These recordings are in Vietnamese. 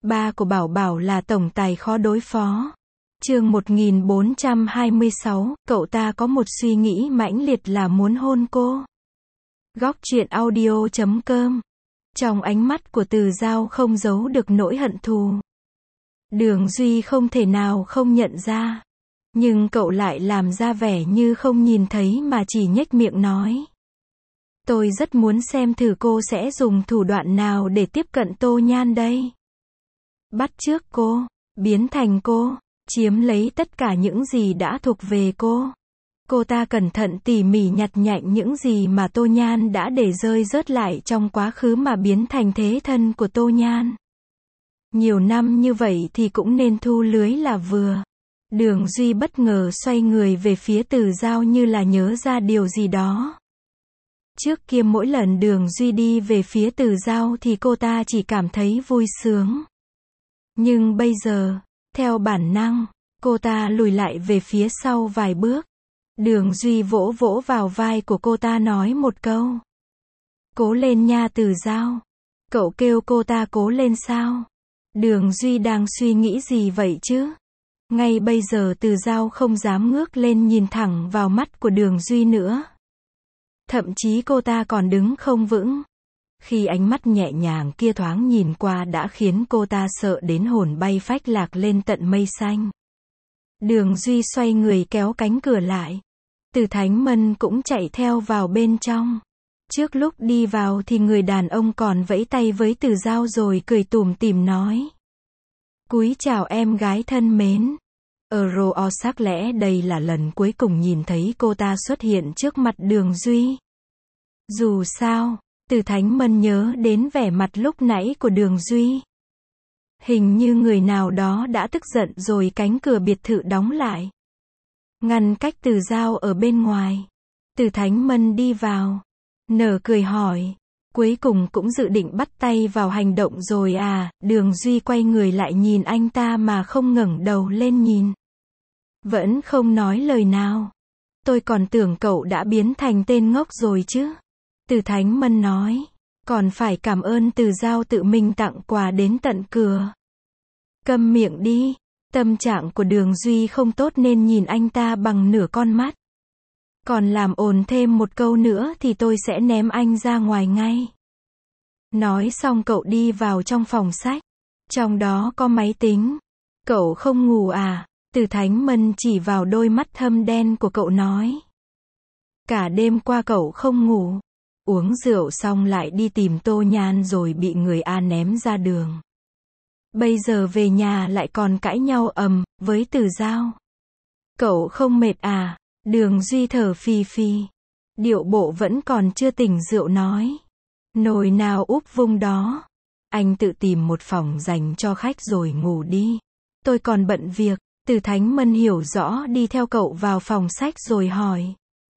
Ba của Bảo Bảo là tổng tài khó đối phó. Chương 1426, cậu ta có một suy nghĩ mãnh liệt là muốn hôn cô. Góc truyện audio.com. Trong ánh mắt của Từ Dao không giấu được nỗi hận thù. Đường Duy không thể nào không nhận ra. Nhưng cậu lại làm ra vẻ như không nhìn thấy mà chỉ nhếch miệng nói. Tôi rất muốn xem thử cô sẽ dùng thủ đoạn nào để tiếp cận Tô Nhan đây. Bắt chước cô, biến thành cô, chiếm lấy tất cả những gì đã thuộc về cô. Cô ta cẩn thận tỉ mỉ nhặt nhạnh những gì mà Tô Nhan đã để rơi rớt lại trong quá khứ mà biến thành thế thân của Tô Nhan. Nhiều năm như vậy thì cũng nên thu lưới là vừa. Đường Duy bất ngờ xoay người về phía Từ Dao như là nhớ ra điều gì đó. Trước kia mỗi lần Đường Duy đi về phía Từ Dao thì cô ta chỉ cảm thấy vui sướng. Nhưng bây giờ, theo bản năng, cô ta lùi lại về phía sau vài bước. Đường Duy vỗ vỗ vào vai của cô ta nói một câu. Cố lên nha Từ Dao. Cậu kêu cô ta cố lên sao? Đường Duy đang suy nghĩ gì vậy chứ? Ngay bây giờ Từ Dao không dám ngước lên nhìn thẳng vào mắt của Đường Duy nữa. Thậm chí cô ta còn đứng không vững. Khi ánh mắt nhẹ nhàng kia thoáng nhìn qua đã khiến cô ta sợ đến hồn bay phách lạc lên tận mây xanh. Đường Duy xoay người kéo cánh cửa lại. Từ Thánh Mân cũng chạy theo vào bên trong. Trước lúc đi vào thì người đàn ông còn vẫy tay với Từ Dao rồi cười tủm tỉm nói. Cúi chào em gái thân mến. Sắc lẽ đây là lần cuối cùng nhìn thấy cô ta xuất hiện trước mặt Đường Duy. Dù sao, Từ Thánh Mân nhớ đến vẻ mặt lúc nãy của Đường Duy. Hình như người nào đó đã tức giận rồi cánh cửa biệt thự đóng lại. Ngăn cách Từ Dao ở bên ngoài. Từ Thánh Mân đi vào. Nở cười hỏi. Cuối cùng cũng dự định bắt tay vào hành động rồi à? Đường Duy quay người lại nhìn anh ta mà không ngẩng đầu lên nhìn. Vẫn không nói lời nào. Tôi còn tưởng cậu đã biến thành tên ngốc rồi chứ. Từ Thánh Mân nói. Còn phải cảm ơn Từ Dao tự mình tặng quà đến tận cửa. Câm miệng đi. Tâm trạng của Đường Duy không tốt nên nhìn anh ta bằng nửa con mắt. Còn làm ồn thêm một câu nữa thì tôi sẽ ném anh ra ngoài ngay. Nói xong cậu đi vào trong phòng sách. Trong đó có máy tính. Cậu không ngủ à? Từ Thánh Mân chỉ vào đôi mắt thâm đen của cậu nói. Cả đêm qua cậu không ngủ. Uống rượu xong lại đi tìm Tô Nhan rồi bị người A ném ra đường. Bây giờ về nhà lại còn cãi nhau ầm với Từ Dao. Cậu không mệt à? Đường Duy thở phì phì. Điệu bộ vẫn còn chưa tỉnh rượu nói. Nồi nào úp vung đó. Anh tự tìm một phòng dành cho khách rồi ngủ đi. Tôi còn bận việc. Từ Thánh Mân hiểu rõ đi theo cậu vào phòng sách rồi hỏi.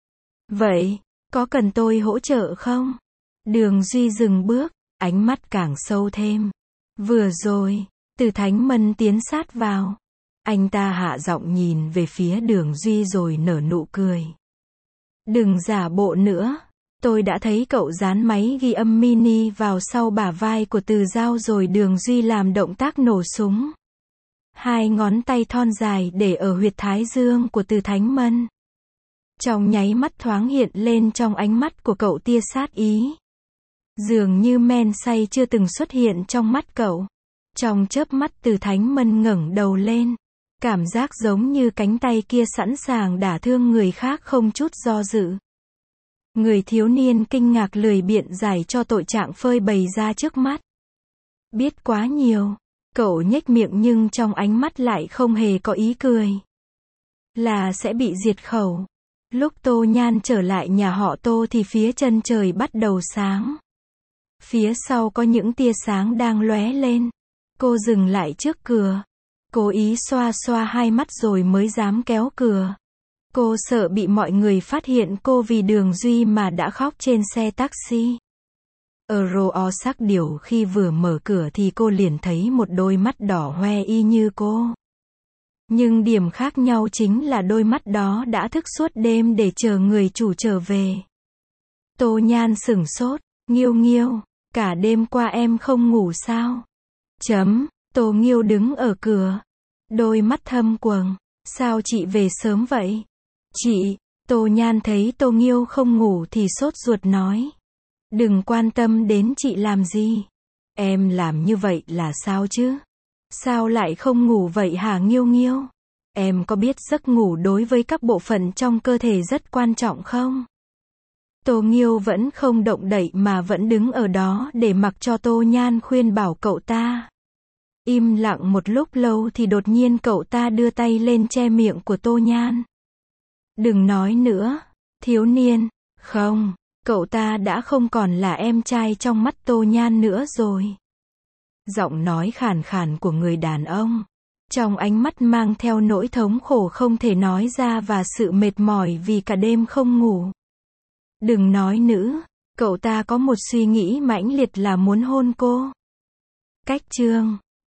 Vậy, có cần tôi hỗ trợ không? Đường Duy dừng bước, ánh mắt càng sâu thêm. Vừa rồi, Từ Thánh Mân tiến sát vào. Anh ta hạ giọng nhìn về phía Đường Duy rồi nở nụ cười. Đừng giả bộ nữa. Tôi đã thấy cậu dán máy ghi âm mini vào sau bả vai của Từ Dao rồi. Đường Duy làm động tác nổ súng. Hai ngón tay thon dài để ở huyệt thái dương của Từ Thánh Mân. Trong nháy mắt thoáng hiện lên trong ánh mắt của cậu tia sát ý. Dường như men say chưa từng xuất hiện trong mắt cậu. Trong chớp mắt Từ Thánh Mân ngẩng đầu lên. Cảm giác giống như cánh tay kia sẵn sàng đả thương người khác không chút do dự. Người thiếu niên kinh ngạc lười biện giải cho tội trạng phơi bày ra trước mắt. Biết quá nhiều. Cậu nhếch miệng nhưng trong ánh mắt lại không hề có ý cười. Là sẽ bị diệt khẩu. Lúc Tô Nhan trở lại nhà họ Tô thì phía chân trời bắt đầu sáng. Phía sau có những tia sáng đang lóe lên. Cô dừng lại trước cửa. Cố ý xoa xoa hai mắt rồi mới dám kéo cửa. Cô sợ bị mọi người phát hiện cô vì Đường Duy mà đã khóc trên xe taxi. Sắc điều khi vừa mở cửa thì cô liền thấy một đôi mắt đỏ hoe y như cô. Nhưng điểm khác nhau chính là đôi mắt đó đã thức suốt đêm để chờ người chủ trở về. Tô Nhan sửng sốt, Nghiêu Nghiêu, cả đêm qua em không ngủ sao? Tô Nghiêu đứng ở cửa, đôi mắt thâm quầng. Sao chị về sớm vậy? Chị, Tô Nhan thấy Tô Nghiêu không ngủ thì sốt ruột nói. Đừng quan tâm đến chị làm gì. Em làm như vậy là sao chứ? Sao lại không ngủ vậy hả Nghiêu Nghiêu? Em có biết giấc ngủ đối với các bộ phận trong cơ thể rất quan trọng không? Tô Nghiêu vẫn không động đậy mà vẫn đứng ở đó để mặc cho Tô Nhan khuyên bảo cậu ta. Im lặng một lúc lâu thì đột nhiên cậu ta đưa tay lên che miệng của Tô Nhan. Đừng nói nữa, thiếu niên. Không, cậu ta đã không còn là em trai trong mắt Tô Nhan nữa rồi. Giọng nói khàn khàn của người đàn ông, trong ánh mắt mang theo nỗi thống khổ không thể nói ra và sự mệt mỏi vì cả đêm không ngủ. Đừng nói nữa, cậu ta có một suy nghĩ mãnh liệt là muốn hôn cô. Cách chương